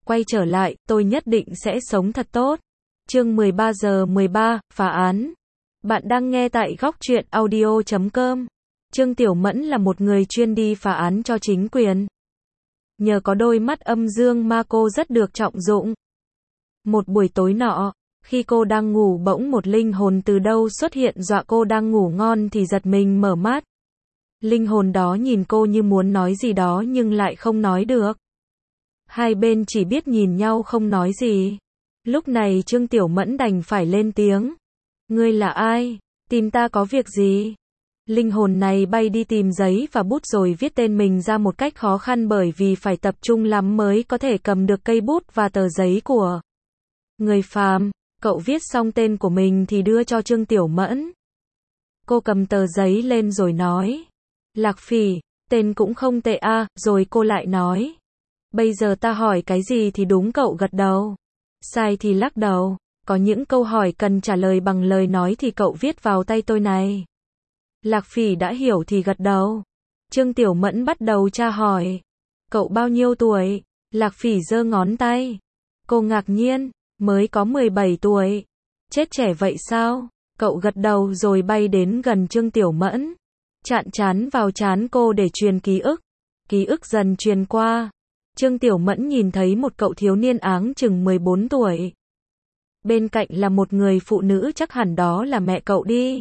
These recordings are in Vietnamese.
quay trở lại, tôi nhất định sẽ sống thật tốt. Chương 13 giờ 13, phá án. Bạn đang nghe tại góc truyện audio.com. Trương Tiểu Mẫn là một người chuyên đi phá án cho chính quyền. Nhờ có đôi mắt âm dương mà cô rất được trọng dụng. Một buổi tối nọ, khi cô đang ngủ bỗng một linh hồn từ đâu xuất hiện dọa cô đang ngủ ngon thì giật mình mở mắt. Linh hồn đó nhìn cô như muốn nói gì đó nhưng lại không nói được. Hai bên chỉ biết nhìn nhau không nói gì. Lúc này Trương Tiểu Mẫn đành phải lên tiếng. Ngươi là ai? Tìm ta có việc gì? Linh hồn này bay đi tìm giấy và bút rồi viết tên mình ra một cách khó khăn bởi vì phải tập trung lắm mới có thể cầm được cây bút và tờ giấy của người phàm. Cậu viết xong tên của mình thì đưa cho Trương Tiểu Mẫn. Cô cầm tờ giấy lên rồi nói. Lạc Phỉ, tên cũng không tệ a, rồi cô lại nói. Bây giờ ta hỏi cái gì thì đúng cậu gật đầu. Sai thì lắc đầu. Có những câu hỏi cần trả lời bằng lời nói thì cậu viết vào tay tôi này. Lạc Phỉ đã hiểu thì gật đầu. Trương Tiểu Mẫn bắt đầu tra hỏi. Cậu bao nhiêu tuổi? Lạc Phỉ giơ ngón tay. Cô ngạc nhiên. Mới có 17 tuổi. Chết trẻ vậy sao? Cậu gật đầu rồi bay đến gần Trương Tiểu Mẫn. Chạm trán vào trán cô để truyền ký ức. Ký ức dần truyền qua. Trương Tiểu Mẫn nhìn thấy một cậu thiếu niên áng chừng 14 tuổi. Bên cạnh là một người phụ nữ chắc hẳn đó là mẹ cậu đi.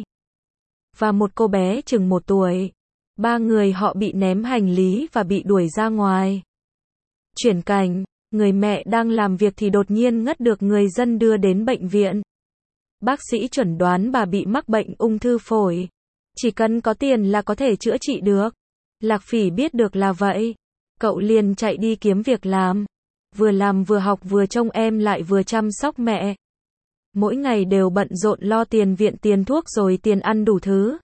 Và một cô bé chừng 1 tuổi. Ba người họ bị ném hành lý và bị đuổi ra ngoài. Chuyển cảnh, người mẹ đang làm việc thì đột nhiên ngất được người dân đưa đến bệnh viện. Bác sĩ chuẩn đoán bà bị mắc bệnh ung thư phổi. Chỉ cần có tiền là có thể chữa trị được. Lạc Phỉ biết được là vậy. Cậu liền chạy đi kiếm việc làm. Vừa làm vừa học vừa trông em lại vừa chăm sóc mẹ. Mỗi ngày đều bận rộn lo tiền viện tiền thuốc rồi tiền ăn đủ thứ.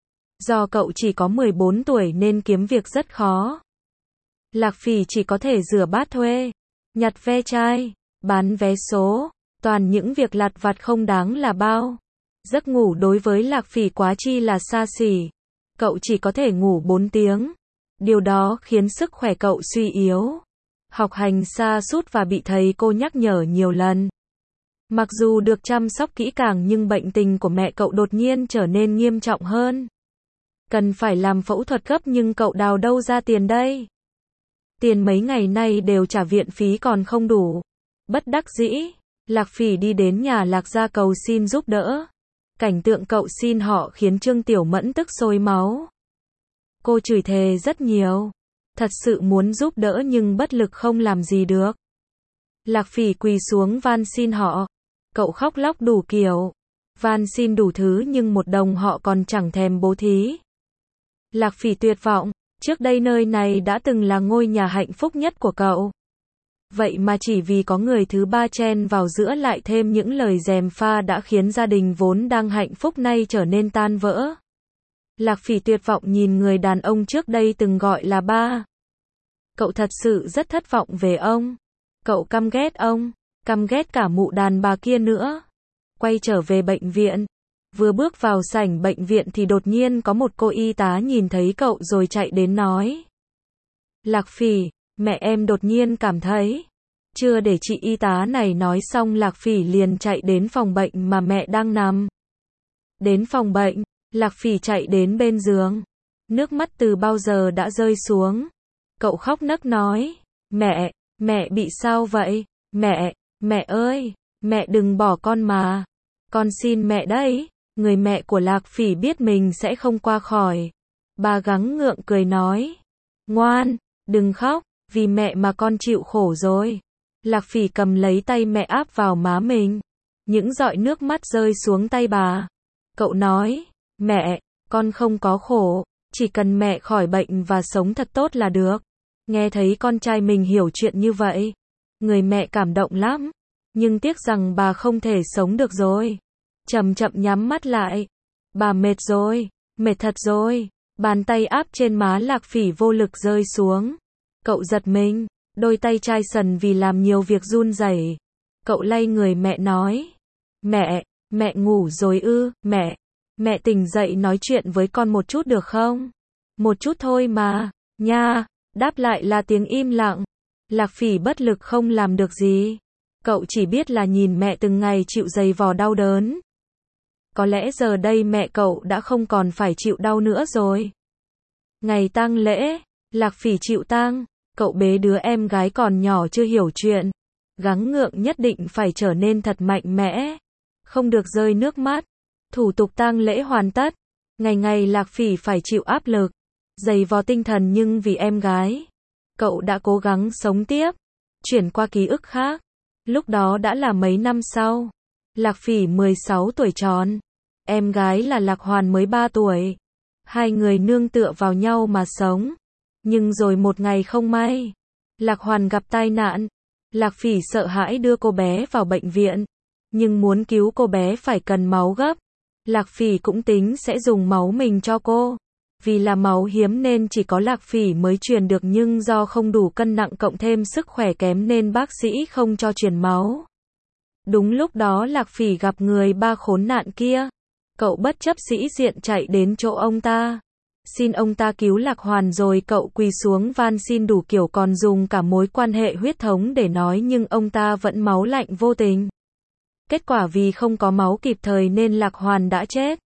Do cậu chỉ có 14 tuổi nên kiếm việc rất khó. Lạc Phỉ chỉ có thể rửa bát thuê, nhặt ve chai, bán vé số, toàn những việc lặt vặt không đáng là bao. Giấc ngủ đối với Lạc Phỉ quá chi là xa xỉ. Cậu chỉ có thể ngủ 4 tiếng. Điều đó khiến sức khỏe cậu suy yếu. Học hành sa sút và bị thầy cô nhắc nhở nhiều lần. Mặc dù được chăm sóc kỹ càng nhưng bệnh tình của mẹ cậu đột nhiên trở nên nghiêm trọng hơn. Cần phải làm phẫu thuật gấp nhưng cậu đào đâu ra tiền đây? Tiền mấy ngày nay đều trả viện phí còn không đủ. Bất đắc dĩ, Lạc Phỉ đi đến nhà Lạc gia cầu xin giúp đỡ. Cảnh tượng cậu xin họ khiến Trương Tiểu Mẫn tức sôi máu. Cô chửi thề rất nhiều. Thật sự muốn giúp đỡ nhưng bất lực không làm gì được. Lạc Phỉ quỳ xuống van xin họ. Cậu khóc lóc đủ kiểu. Van xin đủ thứ nhưng 1 đồng họ còn chẳng thèm bố thí. Lạc Phỉ tuyệt vọng. Trước đây nơi này đã từng là ngôi nhà hạnh phúc nhất của cậu. Vậy mà chỉ vì có người thứ ba chen vào giữa lại thêm những lời gièm pha đã khiến gia đình vốn đang hạnh phúc nay trở nên tan vỡ. Lạc Phỉ tuyệt vọng nhìn người đàn ông trước đây từng gọi là ba. Cậu thật sự rất thất vọng về ông. Cậu căm ghét ông, căm ghét cả mụ đàn bà kia nữa. Quay trở về bệnh viện. Vừa bước vào sảnh bệnh viện thì đột nhiên có một cô y tá nhìn thấy cậu rồi chạy đến nói. Lạc Phỉ, mẹ em đột nhiên cảm thấy. Chưa để chị y tá này nói xong Lạc Phỉ liền chạy đến phòng bệnh mà mẹ đang nằm. Đến phòng bệnh, Lạc Phỉ chạy đến bên giường. Nước mắt từ bao giờ đã rơi xuống. Cậu khóc nấc nói. Mẹ bị sao vậy? Mẹ ơi, mẹ đừng bỏ con mà. Con xin mẹ đấy. Người mẹ của Lạc Phỉ biết mình sẽ không qua khỏi. Bà gắng gượng cười nói. Ngoan, đừng khóc, vì mẹ mà con chịu khổ rồi. Lạc Phỉ cầm lấy tay mẹ áp vào má mình. Những giọt nước mắt rơi xuống tay bà. Cậu nói, mẹ, con không có khổ, chỉ cần mẹ khỏi bệnh và sống thật tốt là được. Nghe thấy con trai mình hiểu chuyện như vậy, người mẹ cảm động lắm. Nhưng tiếc rằng bà không thể sống được rồi. Chậm chậm nhắm mắt lại. Bà mệt rồi, mệt thật rồi. Bàn tay áp trên má Lạc Phỉ vô lực rơi xuống. Cậu giật mình, đôi tay chai sần vì làm nhiều việc run rẩy. Cậu lay người mẹ nói. Mẹ ngủ rồi ư? Mẹ tỉnh dậy nói chuyện với con một chút được không? Một chút thôi mà, nha. Đáp lại là tiếng im lặng. Lạc Phỉ bất lực không làm được gì. Cậu chỉ biết là nhìn mẹ từng ngày chịu giày vò đau đớn. Có lẽ giờ đây mẹ cậu đã không còn phải chịu đau nữa rồi. Ngày tang lễ, Lạc Phỉ chịu tang, cậu bế đứa em gái còn nhỏ chưa hiểu chuyện. Gắng gượng nhất định phải trở nên thật mạnh mẽ. Không được rơi nước mắt. Thủ tục tang lễ hoàn tất. Ngày ngày Lạc Phỉ phải chịu áp lực, giày vò tinh thần nhưng vì em gái. Cậu đã cố gắng sống tiếp. Chuyển qua ký ức khác. Lúc đó đã là mấy năm sau. Lạc Phỉ 16 tuổi tròn. Em gái là Lạc Hoàn mới 3 tuổi. Hai người nương tựa vào nhau mà sống. Nhưng rồi một ngày không may, Lạc Hoàn gặp tai nạn. Lạc Phỉ sợ hãi đưa cô bé vào bệnh viện. Nhưng muốn cứu cô bé phải cần máu gấp. Lạc Phỉ cũng tính sẽ dùng máu mình cho cô. Vì là máu hiếm nên chỉ có Lạc Phỉ mới truyền được, nhưng do không đủ cân nặng cộng thêm sức khỏe kém nên bác sĩ không cho truyền máu. Đúng lúc đó Lạc Phỉ gặp người ba khốn nạn kia. Cậu bất chấp sĩ diện chạy đến chỗ ông ta. Xin ông ta cứu Lạc Hoàn rồi cậu quỳ xuống van xin đủ kiểu, còn dùng cả mối quan hệ huyết thống để nói, nhưng ông ta vẫn máu lạnh vô tình. Kết quả vì không có máu kịp thời nên Lạc Hoàn đã chết.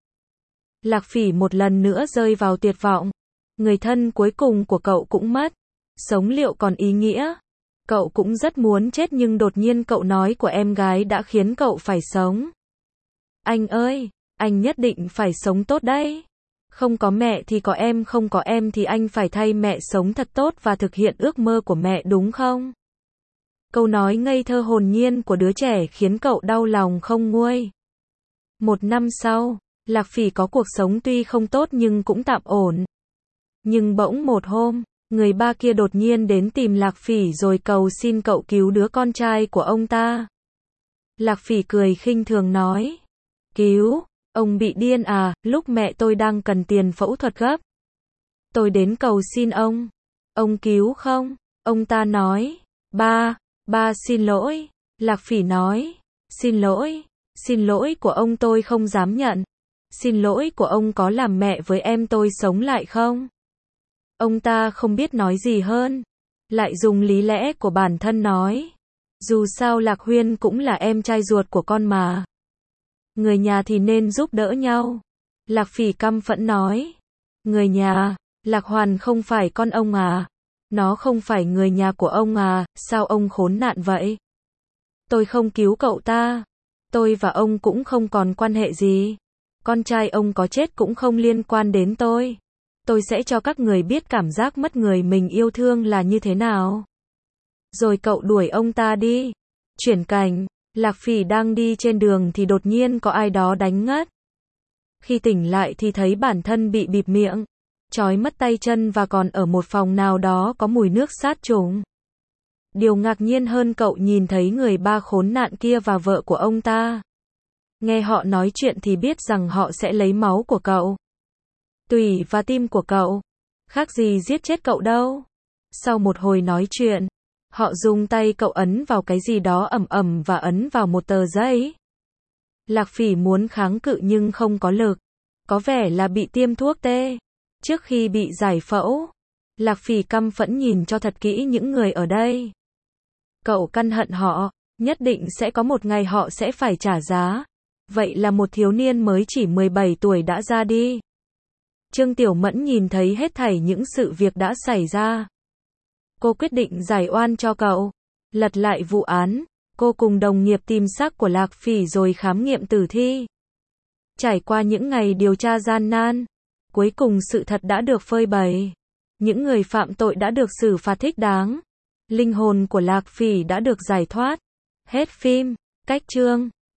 Lạc Phỉ một lần nữa rơi vào tuyệt vọng. Người thân cuối cùng của cậu cũng mất. Sống liệu còn ý nghĩa? Cậu cũng rất muốn chết nhưng đột nhiên cậu nói của em gái đã khiến cậu phải sống. Anh ơi, anh nhất định phải sống tốt đấy. Không có mẹ thì có em, không có em thì anh phải thay mẹ sống thật tốt và thực hiện ước mơ của mẹ, đúng không? Câu nói ngây thơ hồn nhiên của đứa trẻ khiến cậu đau lòng không nguôi. Một năm sau, Lạc Phỉ có cuộc sống tuy không tốt nhưng cũng tạm ổn. Nhưng bỗng một hôm, người ba kia đột nhiên đến tìm Lạc Phỉ rồi cầu xin cậu cứu đứa con trai của ông ta. Lạc Phỉ cười khinh thường nói. Cứu? Ông bị điên à, lúc mẹ tôi đang cần tiền phẫu thuật gấp. Tôi đến cầu xin ông. Ông cứu không? Ông ta nói. Ba xin lỗi. Lạc Phỉ nói. Xin lỗi của ông tôi không dám nhận. Xin lỗi của ông có làm mẹ với em tôi sống lại không? Ông ta không biết nói gì hơn. Lại dùng lý lẽ của bản thân nói. Dù sao Lạc Huyên cũng là em trai ruột của con mà. Người nhà thì nên giúp đỡ nhau. Lạc Phỉ căm phẫn nói. Người nhà? Lạc Hoàn không phải con ông à? Nó không phải người nhà của ông à? Sao ông khốn nạn vậy? Tôi không cứu cậu ta. Tôi và ông cũng không còn quan hệ gì. Con trai ông có chết cũng không liên quan đến tôi. Tôi sẽ cho các người biết cảm giác mất người mình yêu thương là như thế nào. Rồi cậu đuổi ông ta đi. Chuyển cảnh. Lạc Phỉ đang đi trên đường thì đột nhiên có ai đó đánh ngất. Khi tỉnh lại thì thấy bản thân bị bịt miệng, trói mất tay chân và còn ở một phòng nào đó có mùi nước sát trùng. Điều ngạc nhiên hơn, cậu nhìn thấy người ba khốn nạn kia và vợ của ông ta. Nghe họ nói chuyện thì biết rằng họ sẽ lấy máu của cậu, tủy và tim của cậu. Khác gì giết chết cậu đâu. Sau một hồi nói chuyện, họ dùng tay cậu ấn vào cái gì đó ẩm ẩm và ấn vào một tờ giấy. Lạc Phỉ muốn kháng cự nhưng không có lực. Có vẻ là bị tiêm thuốc tê. Trước khi bị giải phẫu, Lạc Phỉ căm phẫn nhìn cho thật kỹ những người ở đây. Cậu căm hận họ, nhất định sẽ có một ngày họ sẽ phải trả giá. Vậy là một thiếu niên mới chỉ 17 tuổi đã ra đi. Trương Tiểu Mẫn nhìn thấy hết thảy những sự việc đã xảy ra. Cô quyết định giải oan cho cậu. Lật lại vụ án, cô cùng đồng nghiệp tìm xác của Lạc Phỉ rồi khám nghiệm tử thi. Trải qua những ngày điều tra gian nan, cuối cùng sự thật đã được phơi bày. Những người phạm tội đã được xử phạt thích đáng. Linh hồn của Lạc Phỉ đã được giải thoát. Hết phim. Cách chương.